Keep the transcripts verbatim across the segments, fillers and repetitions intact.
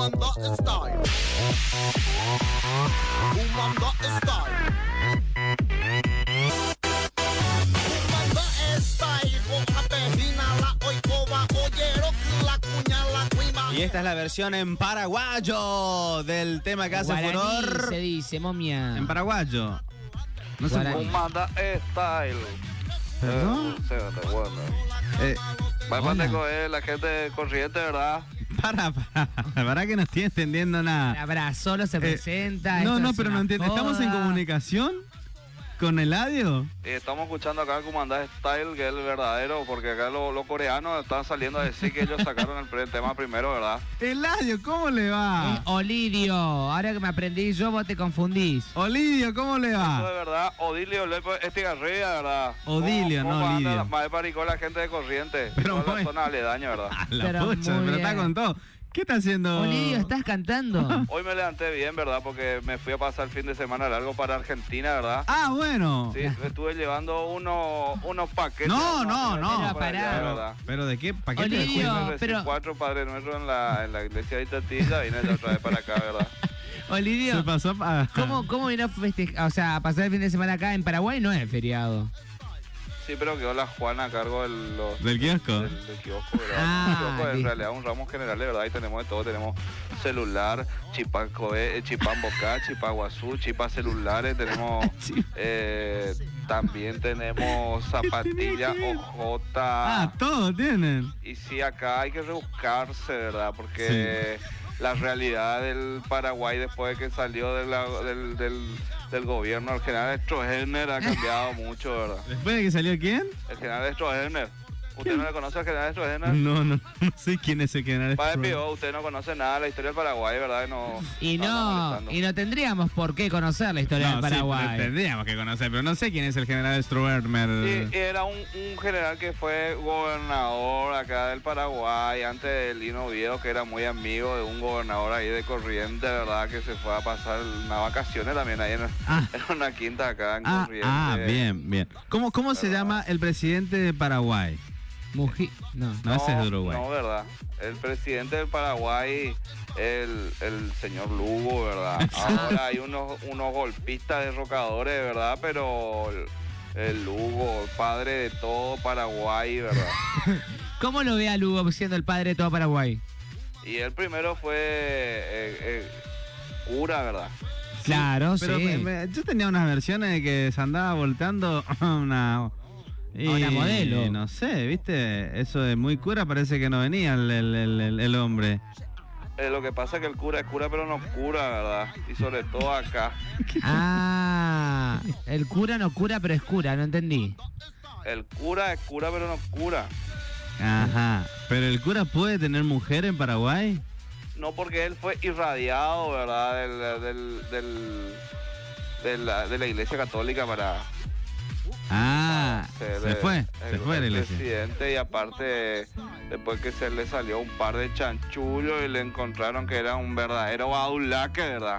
Humanda Style. Humanda Style. Humanda Style. Boca pejina, la oicoba, ollero, la cuña, la cuima. Y esta es la versión en paraguayo del tema que hace Guaraní furor. se dice, momia. En paraguayo. No sé Guaraní. Humanda Style. ¿Perdón? Eh, sí, bueno. Eh, Va a hola. coger la gente corriente, ¿verdad? Para, para, para que no estoy entendiendo nada. Habrá, solo se Eh, presenta. no, esto no, es pero una no entiendo. ¿Estamos en joda. comunicación con Eladio? Y estamos escuchando acá el Comandante Style, que es el verdadero, porque acá los, los coreanos están saliendo a decir que ellos sacaron el, pre- tema primero, ¿verdad? Eladio, ¿cómo le Eh, va? Olidio, ahora que me aprendí yo, vos te confundís. Olidio, ¿cómo le Eso de va? verdad, Odilio Lepo Estigarribia, ¿verdad? Odilio, ¿Cómo- no cómo anda Lidio. la- Más paricó la gente de Corriente, Pero toda la bueno. zona aledaña, ¿verdad? A la Pero pucha, muy pero está bien. con todo. ¿Qué está haciendo? Olidio, ¿estás cantando? Hoy me levanté bien, ¿verdad? Porque me fui a pasar el fin de semana largo para Argentina, ¿verdad? Ah, bueno. Sí, me estuve llevando unos, unos paquetes. No, no, más, no. para Pero allá, pará. ¿verdad? ¿Pero de qué paquete de Olidio, juego? Me recibí pero- cuatro Padres Nuestros en la, en la iglesia de Itatilla, vine de otra vez para acá, ¿verdad? Se Olidio, pasó para... ¿cómo, ¿cómo vino a festejar? O sea, a pasar el fin de semana acá en Paraguay no es feriado. Sí, pero quedó la Juana a cargo del, los- ¿Del kiosco? del, del kiosco, ¿verdad? Ah, Un kiosco, en listo. realidad un ramo general, de verdad, ahí tenemos de todo, tenemos celular, chipacoe, chipambocá, chipaguazú, chipas celulares, tenemos, eh, también tenemos zapatillas, ojota. Ah, todos tienen. Y sí, acá hay que rebuscarse, ¿verdad? Porque la realidad del Paraguay después de que salió de la- del, del, del gobierno, el general Stroessner ha cambiado mucho, ¿verdad? ¿Después de que salió quién? El general Stroessner. ¿Usted no le conoce al general Stroessner? No, no, no sé quién es el general. Padre Pío, usted no conoce nada de la historia del Paraguay, ¿verdad? No, Y anda no, molestando. y no tendríamos por qué conocer la historia No, del sí, Paraguay. pero tendríamos que conocer, pero no sé quién es el general Stroessner. Sí, era un, un general que fue gobernador acá del Paraguay, antes de Lino Oviedo, que era muy amigo de un gobernador ahí de Corrientes, ¿verdad? Que se fue a pasar unas vacaciones también ahí en, Ah. en una quinta acá en Ah, Corrientes. ah, bien, bien. ¿Cómo, cómo se ¿Verdad? llama el presidente de Paraguay? Muji... No. No, ese es de Uruguay. No, ¿verdad? El presidente del Paraguay, el, el señor Lugo, ¿verdad? Ahora hay unos, unos golpistas derrocadores, ¿verdad? Pero el, el Lugo, el padre de todo Paraguay, ¿verdad? ¿Cómo lo ve a Lugo siendo el padre de todo Paraguay? Y él primero fue eh, eh, cura, ¿verdad? Claro, Pero sí. me- me- yo tenía unas versiones de que se andaba volteando una... y una modelo. No sé, ¿viste? Eso de muy cura parece que no venía el, el, el- el- el hombre. Eh, lo que pasa es que el cura es cura, pero no cura, ¿verdad? Y sobre todo acá. Ah, el cura no cura, pero es cura, no entendí. El cura es cura, pero no cura. Ajá. ¿Pero el cura puede tener mujer en Paraguay? No, porque él fue irradiado, ¿verdad? Del, del, del- de, la, de la iglesia católica para... Ah, ser se el- fue, se el- fue de la el iglesia. presidente, y aparte, después que se le salió un par de chanchullos y le encontraron que era un verdadero badulaque, ¿verdad?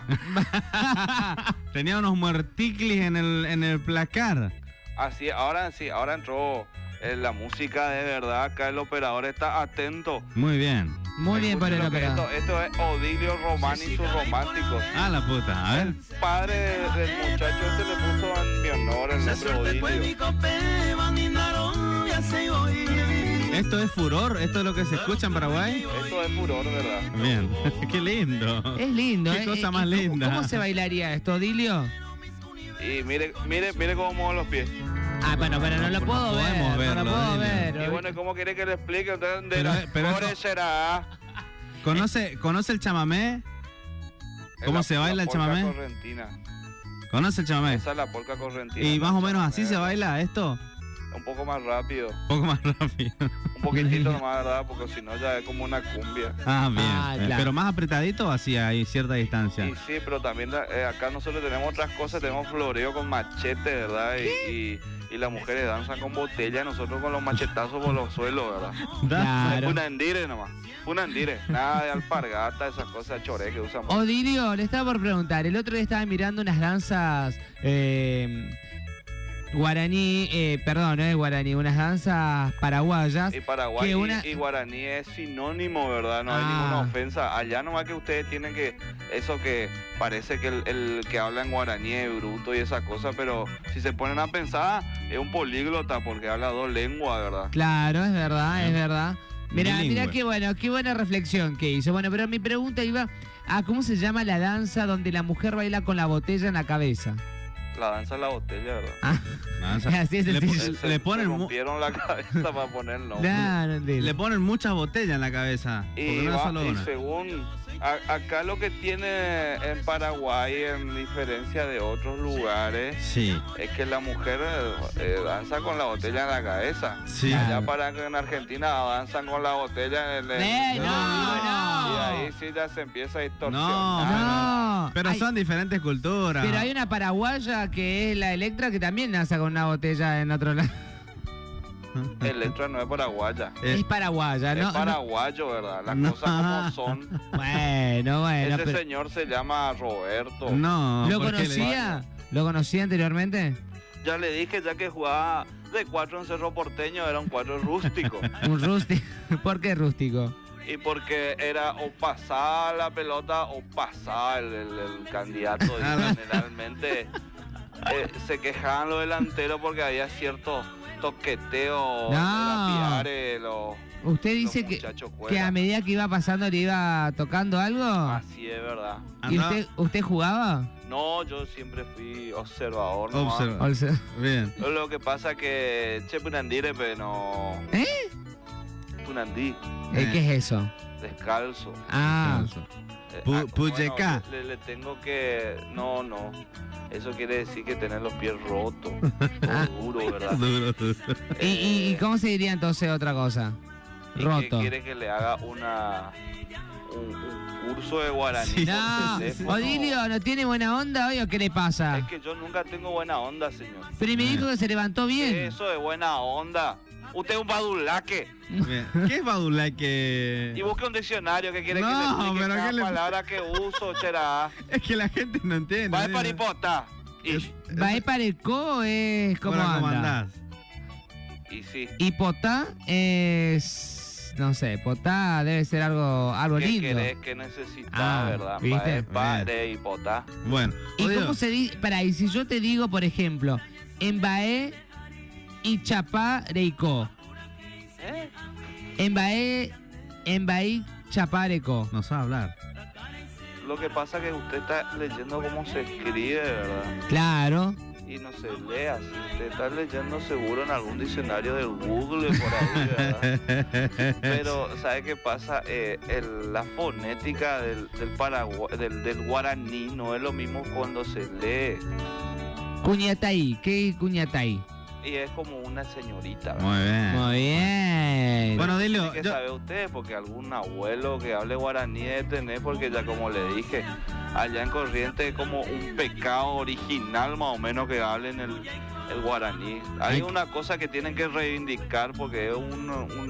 Tenía unos muerticlis en el, en el placar. Así, ahora sí, ahora entró eh, la música de verdad, acá el operador está atento. Muy bien. Muy bien por el Escuchen lo que operador. Esto, esto es Odilio Román y sus románticos. Ah, la puta. A ver. El padre de- del muchacho este le puso en mi honor el nombre Odilio. ¿Esto es furor? ¿Esto es lo que se escucha en Paraguay? Esto es furor, ¿verdad? Bien. Qué lindo. Es lindo, Qué ¿eh? cosa ¿Y más cómo- linda. ¿Cómo se bailaría esto, Dilio? Y mire, mire, mire cómo muevo los pies. Ah, bueno, pero no lo No puedo ver. podemos No verlo, lo puedo Dilio. ver. Y bueno, ¿cómo quiere que le explique? Entonces, de Pero- las pero mejores esto- será... ¿Conoce, ¿Conoce el chamamé? ¿Cómo la- se baila la el polka chamamé? correntina. ¿Conoce el chamamé? Esa es la polka correntina. ¿Y no más o el menos así chamamé, se baila esto? Un poco más rápido. Un poco más rápido. Un poquitito nomás, ¿verdad? Porque si no ya es como una cumbia. Ah, bien. Ah, Eh, claro. Pero más apretadito o así a cierta distancia. Y sí, pero también eh, acá nosotros tenemos otras cosas, tenemos floreo con machete, ¿verdad? Y, y, y las mujeres danzan con botella y nosotros con los machetazos por los suelos, ¿verdad? Claro. Una endire nomás, una endire, nada de alpargata, esas cosas choré que usamos. Odilio, le estaba por preguntar. El otro día estaba mirando unas danzas. eh, guaraní, eh, perdón, no es guaraní, unas danzas paraguayas. Y Paraguay que y- una- y, guaraní es sinónimo, ¿verdad? No hay Ah. ninguna ofensa. Allá nomás que ustedes tienen que, eso que parece que el, el que habla en guaraní es bruto y esa cosa, pero si se ponen a pensar, es un políglota porque habla dos lenguas, ¿verdad? Claro, es verdad, es verdad. Mira, Bilingüe. mira qué bueno, qué buena reflexión que hizo. Bueno, pero mi pregunta iba a cómo se llama la danza donde la mujer baila con la botella en la cabeza. La danza de la botella, ¿verdad? Ah, Danza. así es le, sencillo. po- Se, le se ponen mu- rompieron la cabeza para poner el nombre. no, no entiendo. le ponen muchas botellas en la cabeza. Y, Porque no es va- solo y una. según a- acá lo que tiene en Paraguay, en diferencia de otros lugares, Sí, es que la mujer eh, danza con la botella en la cabeza. sí. Allá para que en Argentina danzan con la botella en el... ¡Eh, no, Y no! ahí sí ya se empieza a distorsionar. No, Pero Ay, son diferentes culturas. pero hay una paraguaya que es la Electra que también danza con una botella en otro lado. Electra no es paraguaya. Eh, Es paraguaya, Es ¿no? paraguayo, ¿verdad? Las No. cosas como son. no- Bueno, bueno, Ese pero señor se llama Roberto. no. ¿lo ¿por qué le- conocía? ¿Lo conocía anteriormente? Ya le dije, ya que jugaba de cuatro en Cerro Porteño, era un cuatro rústico. Un rústico. ¿Por qué rústico? Y porque era o pasaba la pelota o pasaba el, el- el candidato. Y generalmente eh, se quejaban los delanteros porque había cierto toqueteo No. de la Piare, los, ¿Usted los dice que, muchachos que cuelas. a medida que iba pasando le iba tocando algo? Así es verdad. ¿Y Andaba- usted, usted jugaba? No, yo siempre fui observador. nomás. Observa. O sea, Bien. Lo que pasa que Che Punandire, pero no. ¿Eh? Punandí, eh, ¿Qué es eso? descalzo. Ah, Eh, Pu- ah, Puyeca. bueno, le, le tengo que. No, no. Eso quiere decir que tener los pies rotos. Ah. Duro, ¿verdad? Duro, duro. ¿Y, y, y Eh, cómo se diría entonces otra cosa? y que Roto. quiere que le haga una. Un, un curso de guaraní. Sí. por No, teléfono. Odilio, ¿no tiene buena onda hoy o qué le Es pasa? que yo nunca tengo buena onda, señor. Pero y me dijo que se levantó bien. Eso de buena onda. Usted es un badulaque. Bien. ¿Qué es badulaque? Y busque un diccionario que quiere No, que le explique pero cada ¿qué le- palabra que uso, chera. Es que la gente no entiende. Va de ¿no? paripota. Y, ¿Va a para el co es cómo Hola, ¿cómo anda? andás? y sí. Y potá es, no sé, potá debe ser algo, algo ¿Qué lindo. querés? ¿Qué necesitas, Ah, verdad? ¿viste? Pa- es padre y potá. Bueno. ¿Y Odilio, cómo se dice? Para, y si yo te digo, por ejemplo, Embaé y Chapá Reiko. ¿Eh? Embaé, Embaí Chapá Reiko. no sabe hablar. Lo que pasa es que usted está leyendo cómo se escribe, ¿verdad? Claro. Y no se lee así. Usted está leyendo seguro en algún diccionario del Google por ahí, ¿verdad? Pero, ¿sabe qué pasa? Eh, el- la fonética del, del, paragua- del, del guaraní no es lo mismo cuando se lee. Cuñatay, ¿qué es Cuñatay? Y es como una señorita, ¿verdad? Muy bien. Muy bien. Bueno, Odilio, Tiene que yo- saber usted, porque algún abuelo que hable guaraní debe tener, porque ya como le dije, allá en Corrientes es como un pecado original más o menos que hablen el, el guaraní. Hay Ay. una cosa que tienen que reivindicar porque es un, un-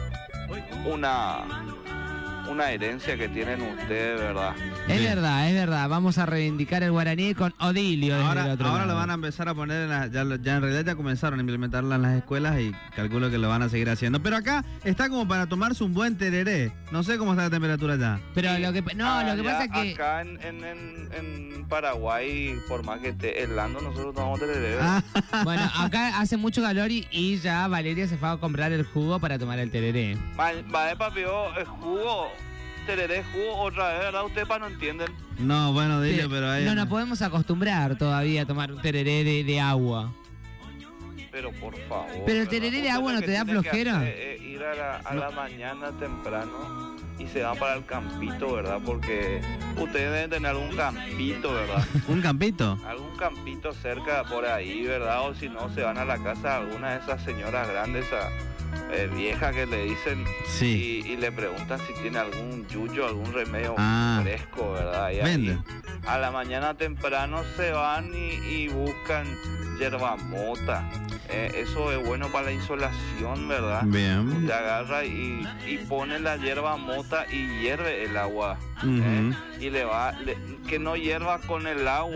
una, una herencia que tienen ustedes, ¿verdad? Es Bien. verdad, es verdad. Vamos a reivindicar el guaraní con Odilio desde el Ahora, otro ahora lado. lo van a empezar a poner, en la- ya, lo- ya en realidad ya comenzaron a implementarla en las escuelas y calculo que lo van a seguir haciendo. Pero acá está como para tomarse un buen tereré. No sé cómo está la temperatura ya. Pero lo que no, lo que Allá, pasa es que Acá en, en, en, en Paraguay, por más que esté helando, nosotros tomamos tereré. Ah, bueno, acá hace mucho calor y, y ya Valeria se fue a comprar el jugo para tomar el tereré. Ma- Va de papió, el jugo, tereré, jugo, otra vez, ¿verdad? Ustedes para no entienden. no, bueno, Odilio, Sí, pero ahí... no nos podemos acostumbrar todavía a tomar un tereré de, de agua. Pero por favor. Pero el ¿verdad? tereré de Usted agua lo no que te da tiene que flojera. hacer es ir a la, a la mañana temprano y se van para el campito, ¿verdad? Porque ustedes deben tener algún campito, ¿verdad? ¿Un campito? Algún campito cerca por ahí, ¿verdad? O si no, se van a la casa de alguna de esas señoras grandes, a, eh, viejas que le dicen Sí. y, y le preguntan si tiene algún yuyo, algún remedio Ah. fresco, ¿verdad? Y ahí, Venden. a la mañana temprano se van y, y buscan yerba mota. Eh, eso es bueno para la insolación, ¿verdad? Bien. Usted agarra y, y pone la hierba mota y hierve el agua. Ujú. ¿eh? Y le va, le- que no hierva con el agua,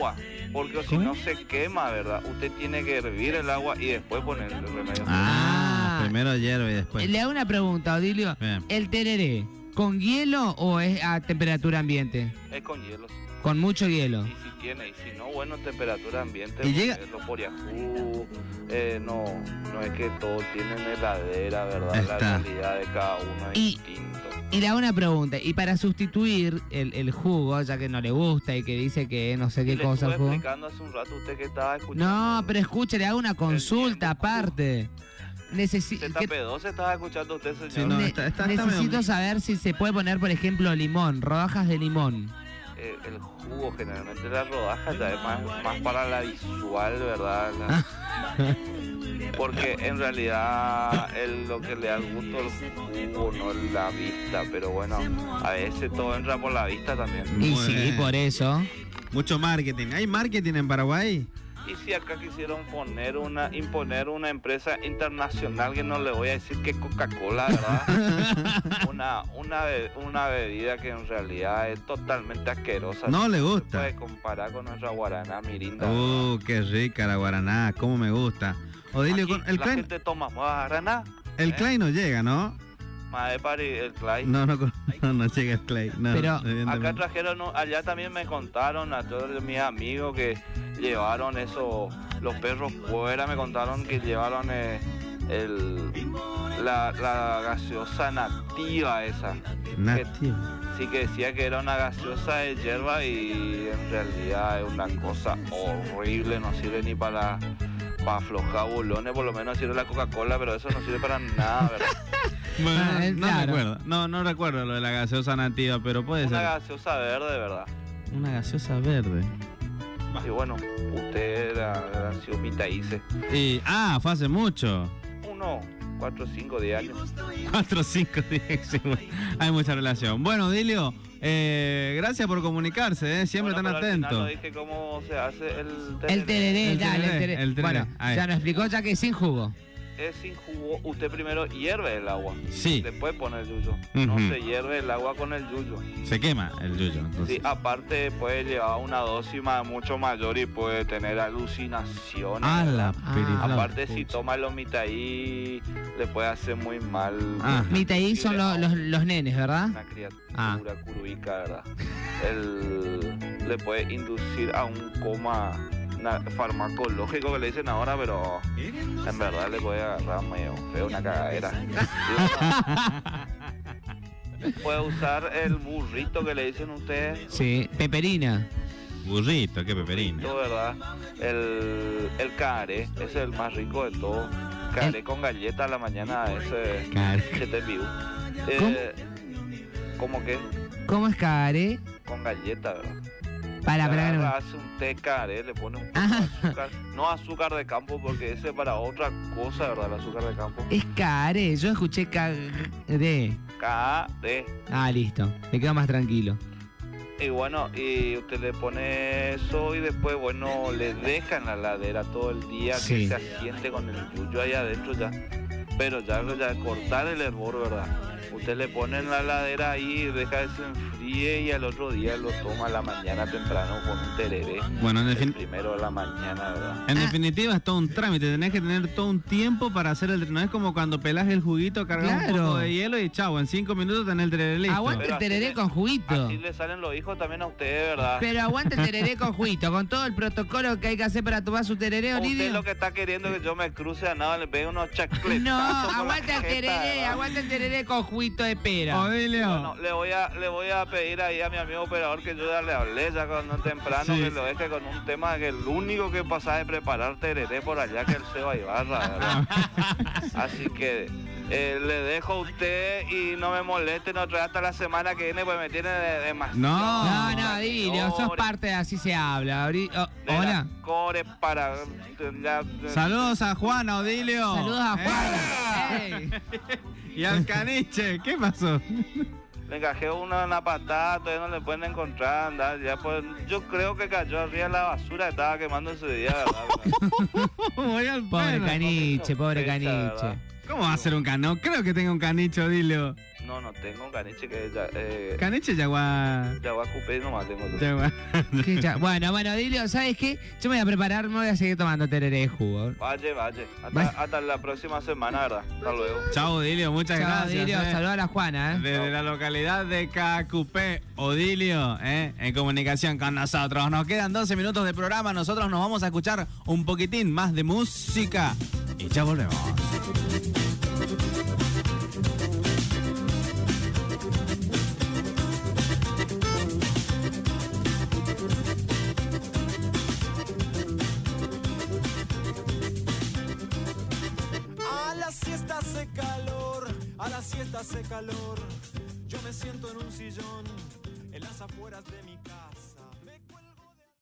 porque si no se quema, ¿verdad? Usted tiene que hervir el agua y después poner el remedio. Ah, Ah. primero hierve y después. Le hago una pregunta, Odilio. Bien. ¿El tereré con hielo o es a temperatura ambiente? Es con hielo. Con mucho hielo. Y si tiene, y si no, bueno, temperatura ambiente, Y llega- eh, los Poriajú, eh, no, no es que todos tienen heladera, ¿verdad? Está. La realidad de cada uno es Y- distinto. Y le hago una pregunta. Y para sustituir el, el jugo, ya que no le gusta y que dice que no sé Y qué le cosa el estuve jugo. explicando hace un rato a usted que estaba escuchando. No, pero escuche, le hago una consulta tiempo. aparte. Necesi- Se que- tapedó, se estaba escuchando usted, señor. Sí, no, ne- está- está- está necesito medio- saber si se puede poner, por ejemplo, limón, rodajas de limón. Eh, el jugo, generalmente la rodaja ya es más, más para la visual, ¿verdad? La- porque en realidad el, lo que le da gusto al jugo no es la vista, pero bueno, a veces todo entra por la vista también. Y Muy sí, bien. por eso. Mucho marketing. ¿Hay marketing en Paraguay? Y si acá quisieron poner una, imponer una empresa internacional, que no le voy a decir que Coca-Cola, ¿verdad? una, una, be- una bebida que en realidad es totalmente asquerosa. No le Se gusta. puede comparar con nuestra guaraná mirinda. Uh, qué rica la guaraná, cómo me gusta. Odilio, Aquí con el la Klein, gente toma guaraná. el ¿eh? Klein no llega, ¿no? Mae pari, el Clay. No, no, con- no, no llega el Klein. No, Pero- Acá evidentemente. trajeron, un- allá también me contaron a todos mis amigos que llevaron eso, los perros fuera, me contaron que llevaron eh, el, la, la gaseosa nativa esa. Nativo. Sí, que decía que era una gaseosa de hierba y en realidad es una cosa horrible, no sirve ni para, para aflojar bolones, por lo menos sirve la Coca-Cola, pero eso no sirve para nada, ¿verdad? Bueno, Ah, eh, no claro. recuerdo. No, no recuerdo lo de la gaseosa nativa, pero puede Una ser. gaseosa verde, ¿verdad? Una gaseosa verde. Y bueno, usted era, era sido mitaíce. Y, ah, fue hace mucho. Uno, cuatro, cinco, diez años. Cuatro, cinco, diez. Sí, bueno, hay mucha relación. Bueno, Dilio, eh, gracias por comunicarse, ¿eh? Siempre Bueno, tan pero al final atento. no dije cómo se hace el El tereré, El dale, el tereré, tereré. el tereré. Bueno, Ahí. ya nos explicó ya que es sin jugo. Es sin jugo, usted primero hierve el agua. Sí. Después pone el yuyo. No Ujú. se hierve el agua con el yuyo. Se quema el yuyo. Entonces. Sí, aparte puede llevar una dosis ma- mucho mayor y puede tener alucinaciones. Ah, la Ah, periflor. Aparte, si toma los mitaí, le puede hacer muy mal. Ah. Mitaí son lo- los, los nenes, ¿verdad? Una criatura Ah. curuica, ¿verdad? El, le puede inducir a un coma na- farmacológico que le dicen ahora, pero en verdad le puede agarrar medio feo una cagadera. Y puede usar el burrito que le dicen ustedes. Sí, peperina. Burrito, qué peperina. Todo, ¿verdad? El, el caré, ese es el más rico de todo. Caré con galleta a la mañana, ese Car- que te vivo. Eh, ¿Cómo que? ¿Cómo es care? Con galleta, ¿verdad? Para, para, Agarra, para. hace un té caré, le pone un poco Ajá. de azúcar. No azúcar de campo, porque ese es para otra cosa, ¿verdad? El azúcar de campo. Es care. Yo escuché care. Caré. Ah, listo. Me quedo más tranquilo. Y bueno, y usted le pone eso y después, bueno, le deja en la ladera todo el día Sí. que se asiente con el yuyo ahí adentro ya. Pero ya, ya cortar el hervor, ¿verdad? Usted le pone en la ladera ahí, deja que se enfríe y al otro día lo toma a la mañana temprano con un tereré. Bueno, en, El defin- primero de la mañana, ¿verdad? en Ah. definitiva es todo un trámite. Tenés que tener todo un tiempo para hacer el. No es como cuando pelás el juguito, cargas un Claro. poco de hielo y chau, en cinco minutos tenés el tereré listo. Aguante Pero el así tereré le- con juguito. Así le salen los hijos también a ustedes, ¿verdad? Pero aguante el tereré con juguito, con todo el protocolo que hay que hacer para tomar su tereré, Usted Olidio. lo que está queriendo es que yo me cruce a nada, le pegue unos chacletazos. No, con la aguante el jeta, tereré, ¿verdad? aguante el tereré con juguito de pera. Odilio. Bueno, le voy a le voy a pedir ahí a mi amigo operador que yo ya le hablé ya cuando temprano Sí. que lo deje con un tema que el único que pasa es preparar tereré por allá que el Seba Ibarra, ¿verdad? Así que eh, le dejo a usted y no me moleste, no trae hasta la semana que viene pues me tiene de, demasiado. No. No, no, Dilio, sos Señores, parte de Así Se Habla. Ori- oh, de la hola. Core para ya- Saludos a Juana, Odilio. Saludos a Eh. Juan. Ey. Y al caniche, ¿qué pasó? le encajé una, una patada, todavía no le pueden encontrar, andar, ya pues, yo creo que cayó arriba de la basura, estaba quemando ese día, ¿verdad? Voy al Pobre pelo. caniche, pobre Fecha, caniche. ¿verdad? ¿Cómo va a ser un cano? Creo que tenga un caniche, Odilio. No, no tengo caniche que ya, eh, Caniche Yagua. Yaguacupé nomás tengo. Yagua. Qué cha- Bueno, bueno, Dilio, ¿sabes qué? Yo me voy a preparar, me voy a seguir tomando tereré de jugo. Vaya, vaya. Hasta, Vaya. hasta la próxima semana, ¿verdad? Hasta luego. Chao, Odilio, muchas Chao, gracias. Dilio, eh. saluda a la Juana, ¿eh? Desde la localidad de Cacupé, Odilio, eh, en comunicación con nosotros. Nos quedan doce minutos de programa. Nosotros nos vamos a escuchar un poquitín más de música y ya volvemos. A la siesta hace calor, a la siesta hace calor. Yo me siento en un sillón, en las afueras de mi casa.